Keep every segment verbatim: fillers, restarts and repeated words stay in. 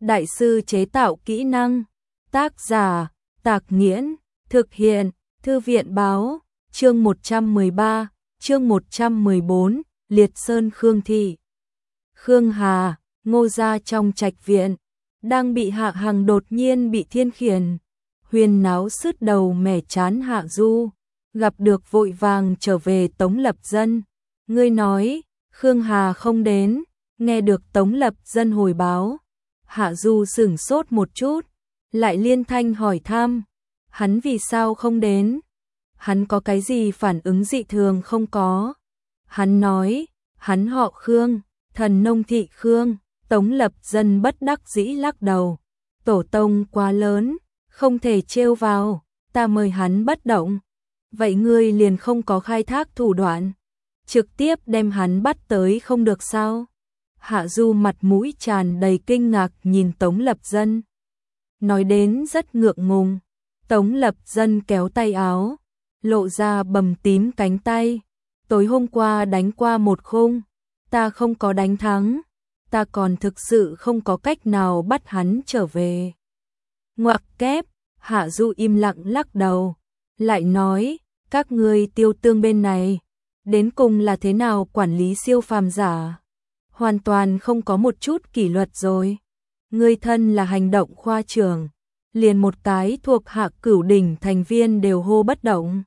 đại sư chế tạo kỹ năng. Tác giả, Tạc Nghiễn, thực hiện, Thư viện báo, chương một trăm mười ba, chương một trăm mười bốn, Liệt Sơn Khương Thị. Khương Hà, Ngô gia trong trạch viện, đang bị Hạ Hằng đột nhiên bị thiên khiển, huyên náo sứt đầu mẻ chán. Hạ Du gặp được vội vàng trở về Tống Lập Dân. Ngươi nói, Khương Hà không đến. Nghe được Tống Lập Dân hồi báo, Hạ Du sửng sốt một chút, lại liên thanh hỏi thăm, hắn vì sao không đến? Hắn có cái gì phản ứng dị thường không có? Hắn nói, hắn họ Khương, thần nông thị Khương. Tống Lập Dân bất đắc dĩ lắc đầu, tổ tông quá lớn, không thể trêu vào, ta mời hắn bất động. Vậy ngươi liền không có khai thác thủ đoạn, trực tiếp đem hắn bắt tới không được sao? Hạ Du mặt mũi tràn đầy kinh ngạc nhìn Tống Lập Dân, nói đến rất ngượng ngùng. Tống Lập Dân kéo tay áo, lộ ra bầm tím cánh tay. Tối hôm qua đánh qua một khung, ta không có đánh thắng, ta còn thực sự không có cách nào bắt hắn trở về. Ngoặc kép, Hạ Du im lặng lắc đầu, lại nói, các ngươi Tiêu Tương bên này, đến cùng là thế nào quản lý siêu phàm giả? Hoàn toàn không có một chút kỷ luật rồi. Ngươi thân là hành động khoa trưởng, liền một cái thuộc Hạ Cửu Đỉnh thành viên đều hô bất động.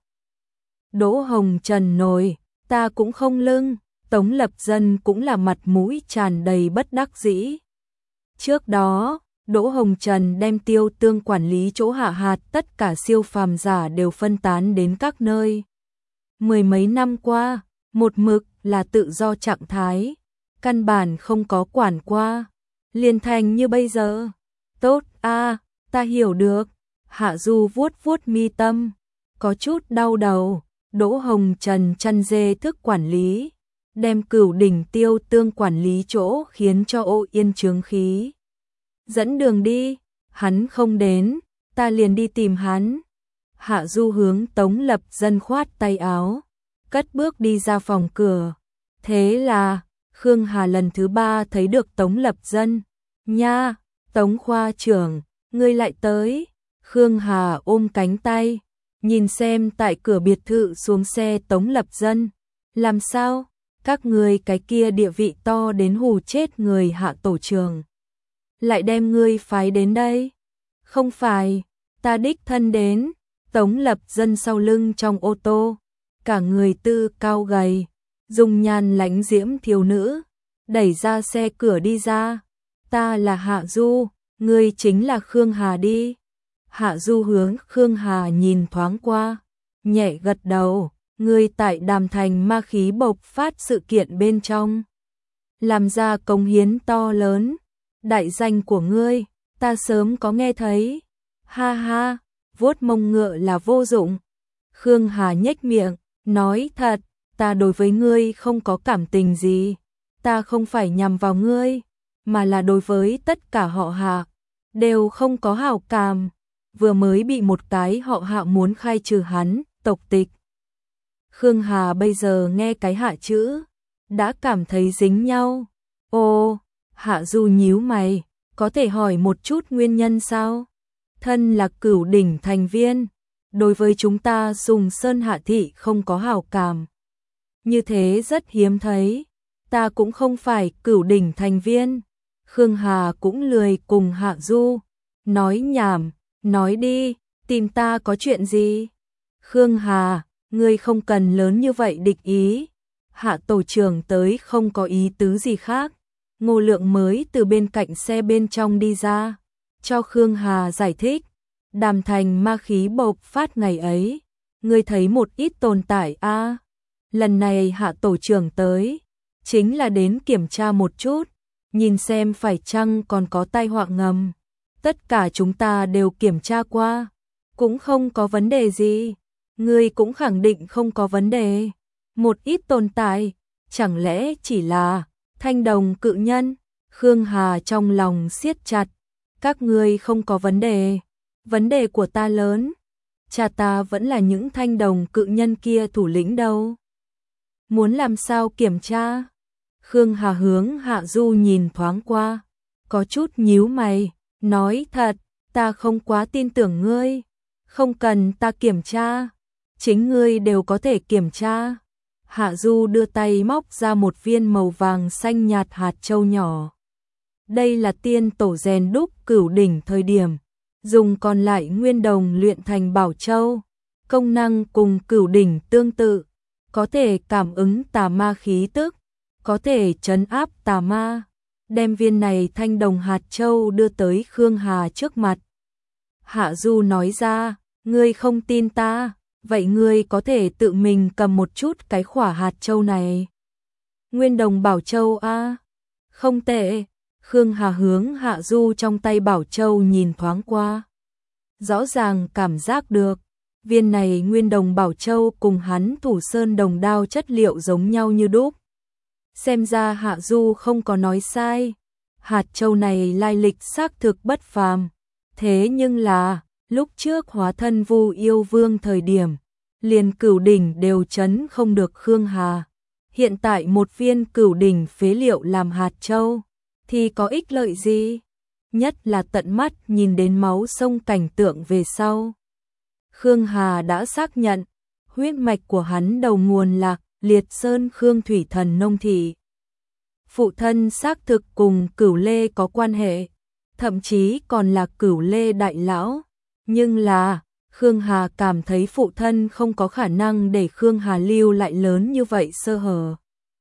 Đỗ Hồng Trần nổi, ta cũng không lưng. Tống Lập Dân cũng là mặt mũi tràn đầy bất đắc dĩ. Trước đó, Đỗ Hồng Trần đem Tiêu Tương quản lý chỗ hạ hạt tất cả siêu phàm giả đều phân tán đến các nơi. Mười mấy năm qua, một mực là tự do trạng thái, căn bản không có quản qua, liền thành như bây giờ. Tốt a, ta hiểu được. Hạ Du vuốt vuốt mi tâm, có chút đau đầu. Đỗ Hồng Trần chăn dê thức quản lý, đem Cửu Đỉnh Tiêu Tương quản lý chỗ khiến cho ô yên chướng khí. Dẫn đường đi, hắn không đến, ta liền đi tìm hắn. Hạ Du hướng Tống Lập Dân khoát tay áo, cất bước đi ra phòng cửa. Thế là, Khương Hà lần thứ ba thấy được Tống Lập Dân. Nha, Tống khoa trưởng, ngươi lại tới. Khương Hà ôm cánh tay, nhìn xem tại cửa biệt thự xuống xe Tống Lập Dân. Làm sao? Các ngươi cái kia địa vị to đến hù chết người Hạ tổ trưởng, lại đem ngươi phái đến đây? Không phải, ta đích thân đến. Tống Lập Dân sau lưng trong ô tô, cả người tư cao gầy, dung nhan lãnh diễm thiếu nữ, đẩy ra xe cửa đi ra. Ta là Hạ Du, ngươi chính là Khương Hà đi. Hạ Du hướng Khương Hà nhìn thoáng qua, nhẹ gật đầu. Ngươi tại Đàm Thành ma khí bộc phát sự kiện bên trong, làm ra công hiến to lớn. Đại danh của ngươi, ta sớm có nghe thấy. Ha ha, vuốt mông ngựa là vô dụng. Khương Hà nhếch miệng, nói thật, ta đối với ngươi không có cảm tình gì. Ta không phải nhằm vào ngươi, mà là đối với tất cả họ Hạ, đều không có hảo cảm. Vừa mới bị một cái họ Hạ muốn khai trừ hắn, tộc tịch. Khương Hà bây giờ nghe cái Hạ chữ, đã cảm thấy dính nhau. Ồ, Hạ Du nhíu mày, có thể hỏi một chút nguyên nhân sao? Thân là Cửu Đỉnh thành viên, đối với chúng ta Sùng Sơn Hạ thị không có hảo cảm. Như thế rất hiếm thấy, ta cũng không phải Cửu Đỉnh thành viên. Khương Hà cũng lười cùng Hạ Du nói nhảm, nói đi, tìm ta có chuyện gì? Khương Hà, ngươi không cần lớn như vậy địch ý. Hạ tổ trưởng tới không có ý tứ gì khác. Ngô Lượng mới từ bên cạnh xe bên trong đi ra, cho Khương Hà giải thích. Đàm Thành ma khí bộc phát ngày ấy, ngươi thấy một ít tồn tại a. À, lần này Hạ tổ trưởng tới, chính là đến kiểm tra một chút, nhìn xem phải chăng còn có tai họa ngầm. Tất cả chúng ta đều kiểm tra qua, cũng không có vấn đề gì. Ngươi cũng khẳng định không có vấn đề. Một ít tồn tại, chẳng lẽ chỉ là thanh đồng cự nhân? Khương Hà trong lòng siết chặt. Các ngươi không có vấn đề. Vấn đề của ta lớn. Cha ta vẫn là những thanh đồng cự nhân kia thủ lĩnh đâu. Muốn làm sao kiểm tra? Khương Hà hướng Hạ Du nhìn thoáng qua. có chút nhíu mày, nói thật, ta không quá tin tưởng ngươi, không cần ta kiểm tra, chính ngươi đều có thể kiểm tra. Hạ Du đưa tay móc ra một viên màu vàng xanh nhạt hạt châu nhỏ. Đây là tiên tổ rèn đúc cửu đỉnh thời điểm, dùng còn lại nguyên đồng luyện thành bảo châu, công năng cùng cửu đỉnh tương tự, có thể cảm ứng tà ma khí tức, có thể trấn áp tà ma. Đem viên này thanh đồng hạt châu đưa tới Khương Hà trước mặt. Hạ Du nói ra, ngươi không tin ta, vậy ngươi có thể tự mình cầm một chút cái khỏa hạt châu này. Nguyên đồng bảo châu a, không tệ. Khương Hà hướng Hạ Du trong tay bảo châu nhìn thoáng qua. Rõ ràng cảm giác được, viên này nguyên đồng bảo châu cùng hắn Thủ Sơn đồng đao chất liệu giống nhau như đúc. Xem ra Hạ Du không có nói sai, hạt châu này lai lịch xác thực bất phàm. Thế nhưng là, lúc trước hóa thân Vu Yêu Vương thời điểm, liền cửu đỉnh đều chấn không được Khương Hà. Hiện tại một viên cửu đỉnh phế liệu làm hạt châu, thì có ích lợi gì? Nhất là tận mắt nhìn đến máu sông cảnh tượng về sau. Khương Hà đã xác nhận, huyết mạch của hắn đầu nguồn là Liệt Sơn Khương Thủy Thần Nông Thị. Phụ thân xác thực cùng Cửu Lê có quan hệ, thậm chí còn là Cửu Lê đại lão. Nhưng là, Khương Hà cảm thấy phụ thân không có khả năng để Khương Hà lưu lại lớn như vậy sơ hở.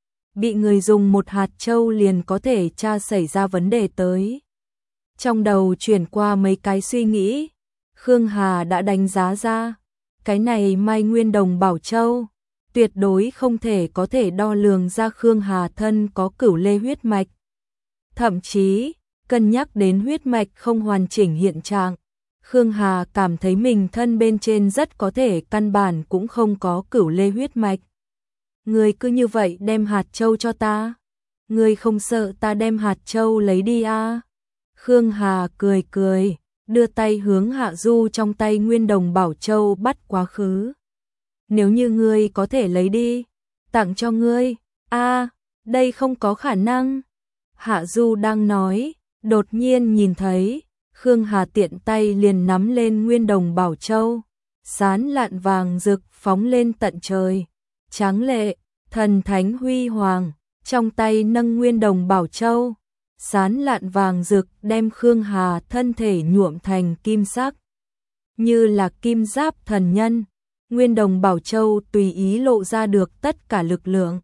Bị người dùng một hạt châu liền có thể tra xảy ra vấn đề tới. Trong đầu chuyển qua mấy cái suy nghĩ, Khương Hà đã đánh giá ra, cái này Mai Nguyên Đồng Bảo Châu, tuyệt đối không thể có thể đo lường ra Khương Hà thân có Cửu Lê huyết mạch. Thậm chí, cân nhắc đến huyết mạch không hoàn chỉnh hiện trạng, Khương Hà cảm thấy mình thân bên trên rất có thể căn bản cũng không có Cửu Lê huyết mạch. Ngươi cứ như vậy đem hạt châu cho ta, ngươi không sợ ta đem hạt châu lấy đi à? Khương Hà cười cười, đưa tay hướng Hạ Du trong tay Nguyên Đồng Bảo Châu bắt quá khứ. Nếu như ngươi có thể lấy đi, tặng cho ngươi. A, à, đây không có khả năng. Hạ Du đang nói, đột nhiên nhìn thấy, Khương Hà tiện tay liền nắm lên Nguyên Đồng Bảo Châu, sán lạn vàng rực phóng lên tận trời, tráng lệ, thần thánh huy hoàng, trong tay nâng Nguyên Đồng Bảo Châu, sán lạn vàng rực đem Khương Hà thân thể nhuộm thành kim sắc, như là kim giáp thần nhân. Nguyên Đồng Bảo Châu tùy ý lộ ra được tất cả lực lượng.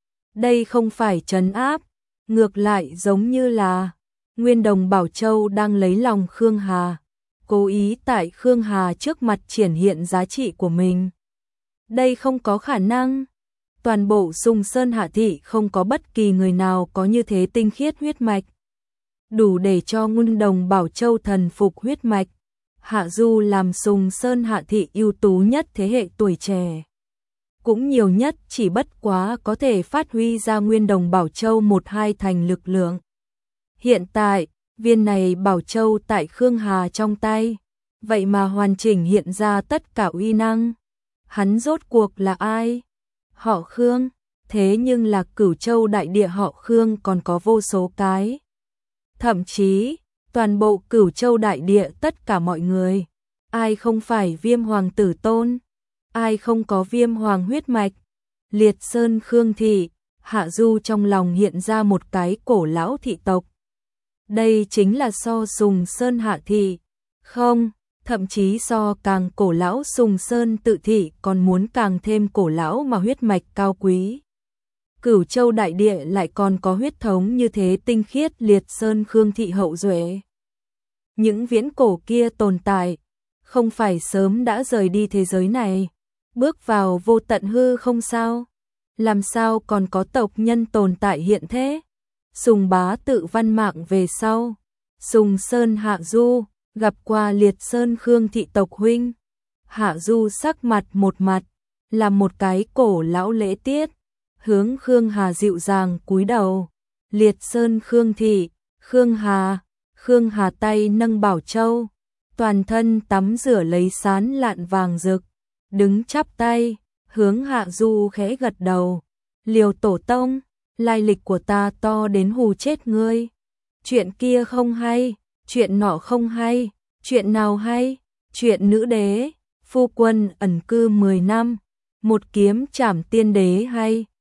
Đây không phải trấn áp, ngược lại giống như là Nguyên Đồng Bảo Châu đang lấy lòng Khương Hà, cố ý tại Khương Hà trước mặt triển hiện giá trị của mình. Đây không có khả năng. Toàn bộ Sùng Sơn Hạ Thị không có bất kỳ người nào có như thế tinh khiết huyết mạch, đủ để cho Nguyên Đồng Bảo Châu thần phục huyết mạch. Hạ Du làm Sùng Sơn Hạ Thị ưu tú nhất thế hệ tuổi trẻ, cũng nhiều nhất chỉ bất quá có thể phát huy ra Nguyên Đồng Bảo Châu một hai thành lực lượng. Hiện tại, viên này Bảo Châu tại Khương Hà trong tay, vậy mà hoàn chỉnh hiện ra tất cả uy năng. Hắn rốt cuộc là ai? Họ Khương, thế nhưng là Cửu Châu đại địa họ Khương còn có vô số cái. Thậm chí, toàn bộ Cửu Châu đại địa tất cả mọi người, ai không phải Viêm Hoàng tử tôn, ai không có Viêm Hoàng huyết mạch. Liệt Sơn Khương Thị, Hạ Du trong lòng hiện ra một cái cổ lão thị tộc. Đây chính là so Sùng Sơn Hạ Thị, không, thậm chí so càng cổ lão Sùng Sơn Tự Thị còn muốn càng thêm cổ lão mà huyết mạch cao quý. Cửu Châu đại địa lại còn có huyết thống như thế tinh khiết Liệt Sơn Khương Thị hậu duệ. Những viễn cổ kia tồn tại, không phải sớm đã rời đi thế giới này, bước vào vô tận hư không sao? Làm sao còn có tộc nhân tồn tại hiện thế? Sùng Bá tự văn mạng về sau, Sùng Sơn Hạ Du gặp qua Liệt Sơn Khương Thị tộc huynh. Hạ Du sắc mặt một mặt, làm một cái cổ lão lễ tiết, hướng Khương Hà dịu dàng cúi đầu. Liệt Sơn Khương Thị, Khương Hà, Khương Hà tay nâng Bảo Châu, toàn thân tắm rửa lấy sán lạn vàng rực, đứng chắp tay, hướng Hạ Du khẽ gật đầu. Liều tổ tông, lai lịch của ta to đến hù chết ngươi. chuyện kia không hay, chuyện nọ không hay, chuyện nào hay, chuyện nữ đế, phu quân ẩn cư mười năm, một kiếm trảm tiên đế hay.